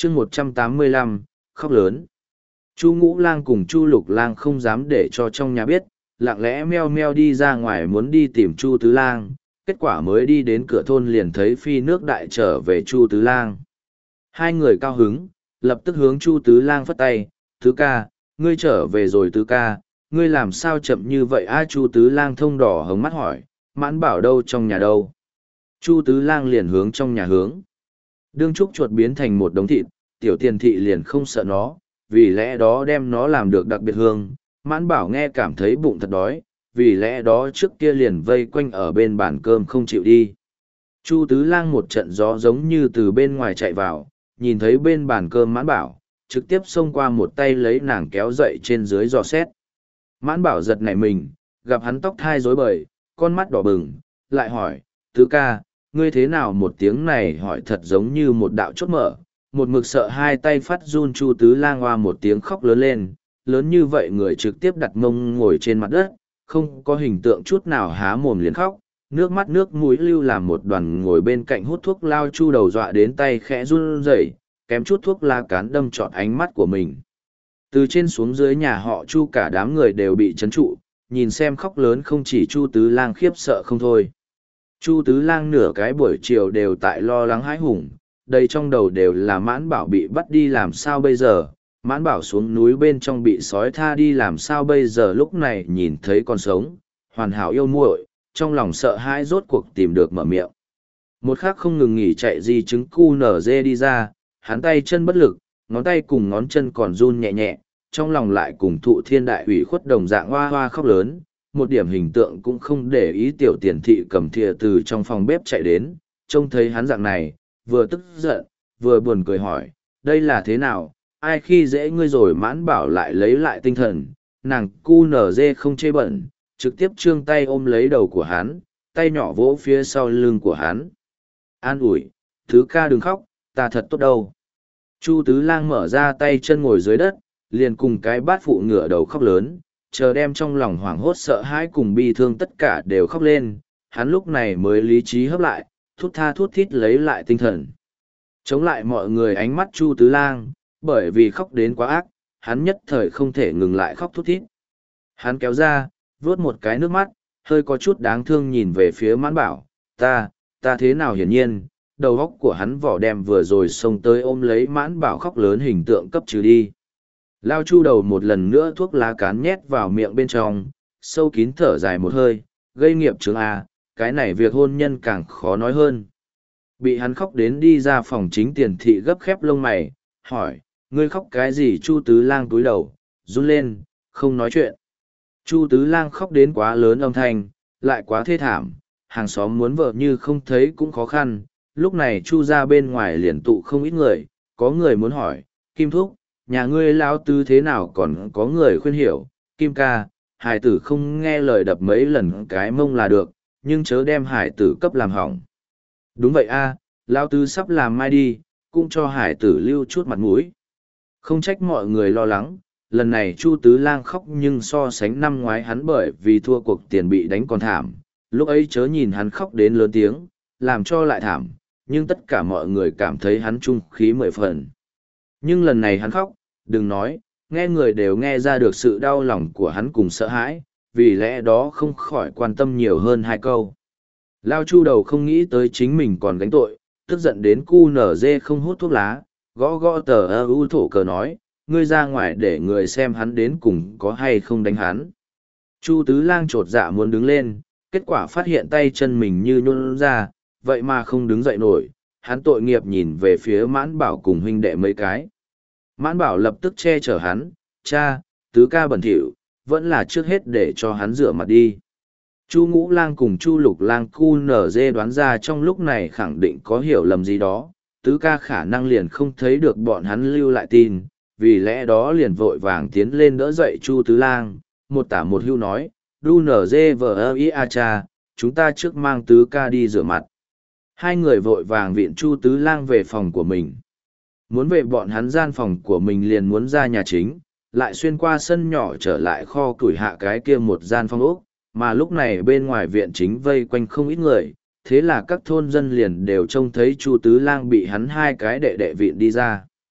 chương 185, khóc lớn. Chu Ngũ Lang cùng Chu Lục Lang không dám để cho trong nhà biết, lặng lẽ meo meo đi ra ngoài muốn đi tìm Chu Tứ Lang, kết quả mới đi đến cửa thôn liền thấy phi nước đại trở về Chu Tứ Lang. Hai người cao hứng, lập tức hướng Chu Tứ Lang phất tay, Tứ ca, ngươi trở về rồi Tứ ca, ngươi làm sao chậm như vậy a? Chu Tứ Lang thông đỏ hồng mắt hỏi, Mãn Bảo đâu, trong nhà đâu? Chu Tứ Lang liền hướng trong nhà hướng. Đương trúc chuột biến thành một đống thịt, tiểu tiền thị liền không sợ nó, vì lẽ đó đem nó làm được đặc biệt hương. Mãn Bảo nghe cảm thấy bụng thật đói, vì lẽ đó trước kia liền vây quanh ở bên bàn cơm không chịu đi. Chu Tứ Lang một trận gió giống như từ bên ngoài chạy vào, nhìn thấy bên bàn cơm Mãn Bảo, trực tiếp xông qua một tay lấy nàng kéo dậy trên dưới dò xét. Mãn Bảo giật nảy mình, gặp hắn tóc thai rối bời, con mắt đỏ bừng, lại hỏi, Tứ ca, ngươi thế nào? Một tiếng này hỏi thật giống như một đạo chốt mở, một mực sợ hai tay phát run. Chu Tứ Lang hoa một tiếng khóc lớn lên, lớn như vậy người trực tiếp đặt mông ngồi trên mặt đất, không có hình tượng chút nào, há mồm liền khóc, nước mắt nước mũi lưu làm một đoàn, ngồi bên cạnh hút thuốc lao Chu đầu dọa đến tay khẽ run rẩy, kém chút thuốc la cán đâm trọn ánh mắt của mình. Từ trên xuống dưới nhà họ Chu cả đám người đều bị chấn trụ, nhìn xem khóc lớn không chỉ Chu Tứ Lang khiếp sợ không thôi. Chu Tứ Lang nửa cái buổi chiều đều tại lo lắng hãi hùng, đây trong đầu đều là Mãn Bảo bị bắt đi làm sao bây giờ, Mãn Bảo xuống núi bên trong bị sói tha đi làm sao bây giờ. Lúc này nhìn thấy con sống, hoàn hảo yêu muội, trong lòng sợ hãi rốt cuộc tìm được mở miệng. Một khắc không ngừng nghỉ chạy di chứng cu nở dê đi ra, hắn tay chân bất lực, ngón tay cùng ngón chân còn run nhẹ nhẹ, trong lòng lại cùng thụ thiên đại ủy khuất đồng dạng hoa hoa khóc lớn, một điểm hình tượng cũng không để ý. Tiểu tiền thị cầm thìa từ trong phòng bếp chạy đến, trông thấy hắn dạng này, vừa tức giận, vừa buồn cười hỏi, đây là thế nào, ai khi dễ ngươi rồi? Mãn Bảo lại lấy lại tinh thần, nàng cu nở dê không chê bẩn, trực tiếp trương tay ôm lấy đầu của hắn, tay nhỏ vỗ phía sau lưng của hắn. An ủi, Tứ ca đừng khóc, ta thật tốt đâu. Chu Tứ Lang mở ra tay chân ngồi dưới đất, liền cùng cái bát phụ ngửa đầu khóc lớn, chờ đem trong lòng hoảng hốt sợ hãi cùng bi thương tất cả đều khóc lên, hắn lúc này mới lý trí hấp lại, thút tha thút thít lấy lại tinh thần. Chống lại mọi người ánh mắt Chu Tứ Lang, bởi vì khóc đến quá ác, hắn nhất thời không thể ngừng lại khóc thút thít. Hắn kéo ra, vuốt một cái nước mắt, hơi có chút đáng thương nhìn về phía Mãn Bảo, ta thế nào? Hiển nhiên, đầu óc của hắn vỏ đem vừa rồi xông tới ôm lấy Mãn Bảo khóc lớn hình tượng cấp trừ đi. Lao Chu đầu một lần nữa thuốc lá cán nhét vào miệng bên trong, sâu kín thở dài một hơi, gây nghiệp chướng A, cái này việc hôn nhân càng khó nói hơn. Bị hắn khóc đến đi ra phòng chính, tiền thị gấp khép lông mày, hỏi, ngươi khóc cái gì? Chu Tứ Lang túi đầu, run lên, không nói chuyện. Chu Tứ Lang khóc đến quá lớn âm thanh, lại quá thê thảm, hàng xóm muốn vợ như không thấy cũng khó khăn. Lúc này Chu ra bên ngoài liền tụ không ít người, có người muốn hỏi, Kim Thúc, nhà ngươi lão tứ thế nào? Còn có người khuyên hiểu, Kim ca, hải tử không nghe lời đập mấy lần cái mông là được, nhưng chớ đem hải tử cấp làm hỏng. Đúng vậy a, lão tứ sắp làm mai đi, cũng cho hải tử lưu chút mặt mũi. Không trách mọi người lo lắng, lần này Chu Tứ Lang khóc nhưng so sánh năm ngoái hắn bởi vì thua cuộc tiền bị đánh còn thảm, lúc ấy chớ nhìn hắn khóc đến lớn tiếng, làm cho lại thảm, nhưng tất cả mọi người cảm thấy hắn trung khí mười phần. Nhưng lần này hắn khóc, đừng nói, nghe người đều nghe ra được sự đau lòng của hắn cùng sợ hãi, vì lẽ đó không khỏi quan tâm nhiều hơn hai câu. Lao Chu đầu không nghĩ tới chính mình còn gánh tội, tức giận đến cu nở dê không hút thuốc lá, gõ gõ tờ ưu thổ cờ nói, ngươi ra ngoài để người xem hắn đến cùng có hay không đánh hắn. Chu Tứ Lang chột dạ muốn đứng lên, kết quả phát hiện tay chân mình như nhũn ra, vậy mà không đứng dậy nổi, hắn tội nghiệp nhìn về phía Mãn Bảo cùng huynh đệ mấy cái. Mãn Bảo lập tức che chở hắn, cha, Tứ ca bẩn thỉu, vẫn là trước hết để cho hắn rửa mặt đi. Chu Ngũ Lang cùng Chu Lục Lang cu nở dê đoán ra trong lúc này khẳng định có hiểu lầm gì đó, Tứ ca khả năng liền không thấy được bọn hắn lưu lại tin, vì lẽ đó liền vội vàng tiến lên đỡ dậy Chu Tứ Lang, một tả một hưu nói, đu nở dê vờ ơ ý a cha, chúng ta trước mang Tứ ca đi rửa mặt. Hai người vội vàng viện Chu Tứ Lang về phòng của mình. Muốn về bọn hắn gian phòng của mình liền muốn ra nhà chính, lại xuyên qua sân nhỏ trở lại kho củi hạ cái kia một gian phòng ốc, mà lúc này bên ngoài viện chính vây quanh không ít người, thế là các thôn dân liền đều trông thấy Chu Tứ Lang bị hắn hai cái đệ đệ viện đi ra.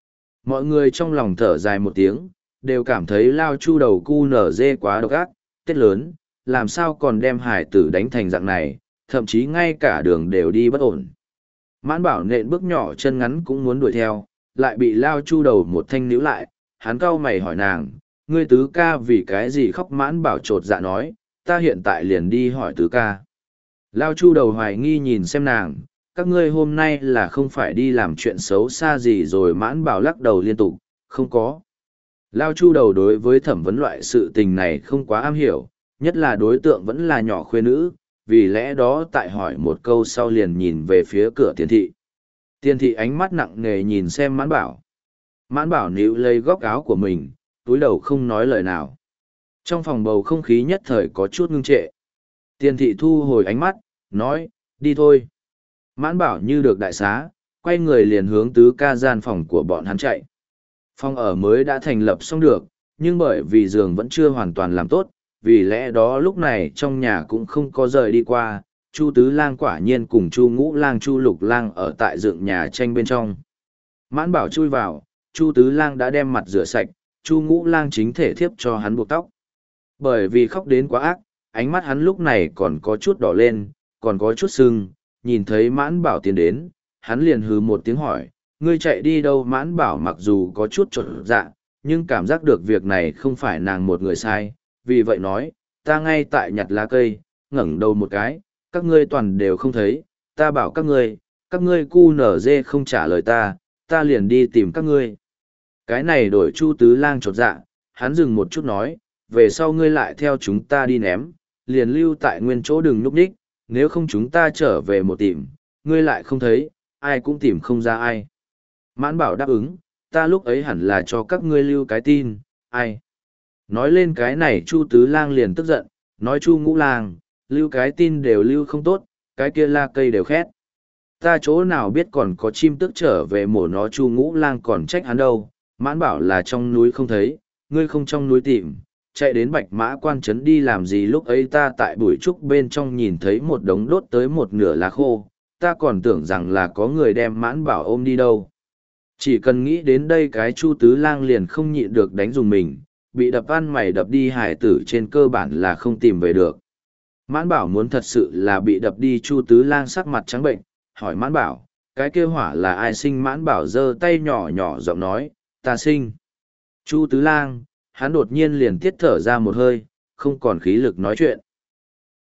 Mọi người trong lòng thở dài một tiếng, đều cảm thấy Lao Chu đầu cu nở dê quá độc ác, tết lớn, làm sao còn đem hải tử đánh thành dạng này, thậm chí ngay cả đường đều đi bất ổn. Mãn Bảo nện bước nhỏ chân ngắn cũng muốn đuổi theo, lại bị Lao Chu đầu một thanh níu lại, hắn cau mày hỏi nàng, ngươi tứ ca vì cái gì khóc? Mãn Bảo trột dạ nói, ta hiện tại liền đi hỏi tứ ca. Lao Chu đầu hoài nghi nhìn xem nàng, các ngươi hôm nay là không phải đi làm chuyện xấu xa gì rồi? Mãn Bảo lắc đầu liên tục, không có. Lao Chu đầu đối với thẩm vấn loại sự tình này không quá am hiểu, nhất là đối tượng vẫn là nhỏ khuê nữ, vì lẽ đó tại hỏi một câu sau liền nhìn về phía cửa tiền thị. Tiền thị ánh mắt nặng nề nhìn xem Mãn Bảo. Mãn Bảo níu lấy góc áo của mình, túi đầu không nói lời nào. Trong phòng bầu không khí nhất thời có chút ngưng trệ. Tiền thị thu hồi ánh mắt, nói, đi thôi. Mãn Bảo như được đại xá, quay người liền hướng tứ ca gian phòng của bọn hắn chạy. Phòng ở mới đã thành lập xong được, nhưng bởi vì giường vẫn chưa hoàn toàn làm tốt, vì lẽ đó lúc này trong nhà cũng không có rời đi qua. Chu Tứ Lang quả nhiên cùng Chu Ngũ Lang Chu Lục Lang ở tại dựng nhà tranh bên trong. Mãn Bảo chui vào, Chu Tứ Lang đã đem mặt rửa sạch, Chu Ngũ Lang chính thể thiếp cho hắn buộc tóc. Bởi vì khóc đến quá ác, ánh mắt hắn lúc này còn có chút đỏ lên, còn có chút sưng, nhìn thấy Mãn Bảo tiến đến, hắn liền hừ một tiếng hỏi, ngươi chạy đi đâu? Mãn Bảo mặc dù có chút chột dạ, nhưng cảm giác được việc này không phải nàng một người sai, vì vậy nói, ta ngay tại nhặt lá cây, ngẩng đầu một cái, các ngươi toàn đều không thấy, ta bảo các ngươi cu nở dê không trả lời ta liền đi tìm các ngươi. Cái này đổi Chu Tứ Lang chột dạ, hắn dừng một chút nói, về sau ngươi lại theo chúng ta đi ném, liền lưu tại nguyên chỗ đừng núp đích, nếu không chúng ta trở về một tìm, ngươi lại không thấy, ai cũng tìm không ra ai. Mãn Bảo đáp ứng, ta lúc ấy hẳn là cho các ngươi lưu cái tin, ai. Nói lên cái này Chu Tứ Lang liền tức giận, nói Chu Ngũ Lang, lưu cái tin đều lưu không tốt, cái kia la cây đều khét. Ta chỗ nào biết còn có chim tức trở về mổ nó? Chu Ngũ Lang còn trách hắn đâu. Mãn Bảo là trong núi không thấy, ngươi không trong núi tìm, chạy đến Bạch Mã Quan trấn đi làm gì? Lúc ấy ta tại bụi trúc bên trong nhìn thấy một đống đốt tới một nửa lá khô, ta còn tưởng rằng là có người đem Mãn Bảo ôm đi đâu. Chỉ cần nghĩ đến đây cái Chu Tứ Lang liền không nhịn được đánh dùng mình, bị đập ăn mày đập đi hải tử trên cơ bản là không tìm về được. Mãn Bảo muốn thật sự là bị đập đi. Chu Tứ Lang sắc mặt trắng bệnh, hỏi Mãn Bảo, cái kia hỏa là ai sinh? Mãn Bảo giơ tay nhỏ nhỏ giọng nói, ta sinh. Chu Tứ Lang, hắn đột nhiên liền tiết thở ra một hơi, không còn khí lực nói chuyện.